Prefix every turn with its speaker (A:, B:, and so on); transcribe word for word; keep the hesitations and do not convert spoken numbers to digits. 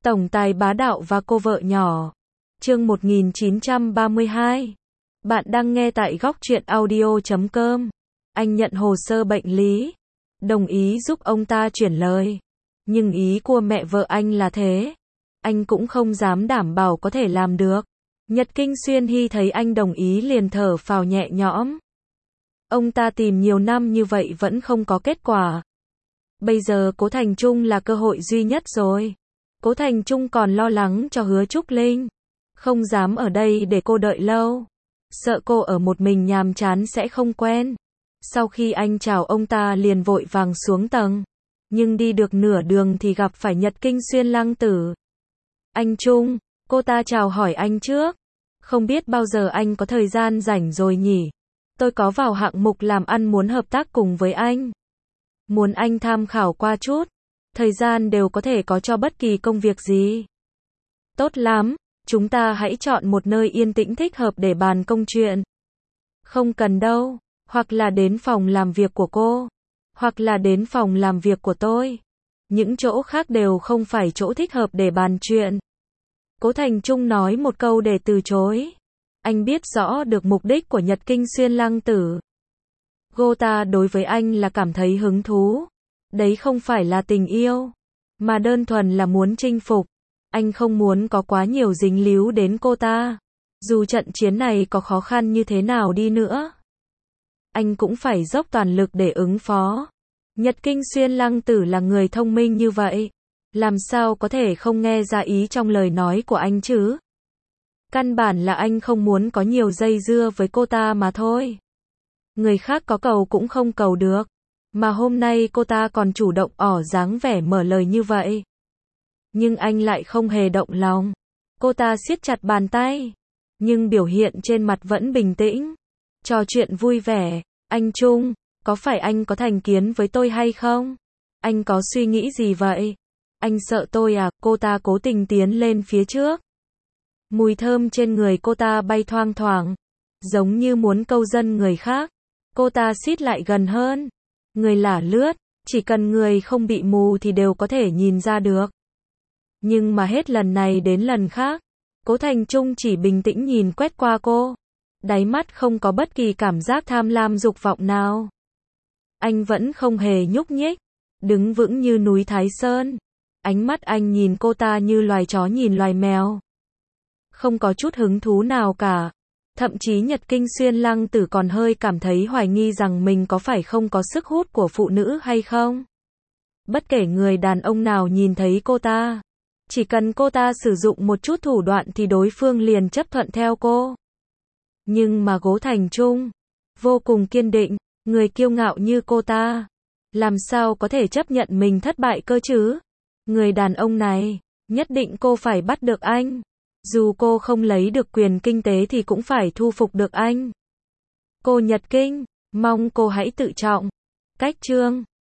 A: Tổng tài bá đạo và cô vợ nhỏ. Chương một nghìn chín trăm ba mươi hai. Bạn đang nghe tại góc truyện audio chấm com. Anh nhận hồ sơ bệnh lý, đồng ý giúp ông ta chuyển lời. Nhưng ý của mẹ vợ anh là thế, anh cũng không dám đảm bảo có thể làm được. Nhật Kinh Xuyên Hy thấy anh đồng ý liền thở phào nhẹ nhõm. Ông ta tìm nhiều năm như vậy vẫn không có kết quả. Bây giờ Cố Thành Trung là cơ hội duy nhất rồi. Cố Thành Trung còn lo lắng cho Hứa Trúc Linh. Không dám ở đây để cô đợi lâu. Sợ cô ở một mình nhàm chán sẽ không quen. Sau khi anh chào ông ta liền vội vàng xuống tầng. Nhưng đi được nửa đường thì gặp phải Nhật Kinh Xuyên Lăng Tử. Anh Trung, cô ta chào hỏi anh trước. Không biết bao giờ anh có thời gian rảnh rồi nhỉ? Tôi có vào hạng mục làm ăn muốn hợp tác cùng với anh. Muốn anh tham khảo qua chút. Thời gian đều có thể có cho bất kỳ công việc gì. Tốt lắm, chúng ta hãy chọn một nơi yên tĩnh thích hợp để bàn công chuyện. Không cần đâu, hoặc là đến phòng làm việc của cô, hoặc là đến phòng làm việc của tôi. Những chỗ khác đều không phải chỗ thích hợp để bàn chuyện. Cố Thành Trung nói một câu để từ chối. Anh biết rõ được mục đích của Nhật Kinh Xuyên Lăng Tử. Cô ta đối với anh là cảm thấy hứng thú. Đấy không phải là tình yêu, mà đơn thuần là muốn chinh phục. Anh không muốn có quá nhiều dính líu đến cô ta. Dù trận chiến này có khó khăn như thế nào đi nữa, anh cũng phải dốc toàn lực để ứng phó. Nhật Kinh Xuyên Lăng Tử là người thông minh như vậy, làm sao có thể không nghe ra ý trong lời nói của anh chứ? Căn bản là anh không muốn có nhiều dây dưa với cô ta mà thôi. Người khác có cầu cũng không cầu được. Mà hôm nay cô ta còn chủ động ỏ dáng vẻ mở lời như vậy. Nhưng anh lại không hề động lòng. Cô ta siết chặt bàn tay, nhưng biểu hiện trên mặt vẫn bình tĩnh. Trò chuyện vui vẻ. Anh Trung, có phải anh có thành kiến với tôi hay không? Anh có suy nghĩ gì vậy? Anh sợ tôi à? Cô ta cố tình tiến lên phía trước. Mùi thơm trên người cô ta bay thoang thoảng, giống như muốn câu dân người khác. Cô ta xít lại gần hơn. Người lả lướt, chỉ cần người không bị mù thì đều có thể nhìn ra được. Nhưng mà hết lần này đến lần khác, Cố Thành Trung chỉ bình tĩnh nhìn quét qua cô. Đáy mắt không có bất kỳ cảm giác tham lam dục vọng nào. Anh vẫn không hề nhúc nhích, đứng vững như núi Thái Sơn. Ánh mắt anh nhìn cô ta như loài chó nhìn loài mèo. Không có chút hứng thú nào cả. Thậm chí Nhật Kinh Xuyên Lăng Tử còn hơi cảm thấy hoài nghi rằng mình có phải không có sức hút của phụ nữ hay không. Bất kể người đàn ông nào nhìn thấy cô ta, chỉ cần cô ta sử dụng một chút thủ đoạn thì đối phương liền chấp thuận theo cô. Nhưng mà Cố Thành Trung, vô cùng kiên định, người kiêu ngạo như cô ta, làm sao có thể chấp nhận mình thất bại cơ chứ? Người đàn ông này, nhất định cô phải bắt được anh. Dù cô không lấy được quyền kinh tế thì cũng phải thu phục được anh. Cô Nhật Kinh, mong cô hãy tự trọng. Cách chương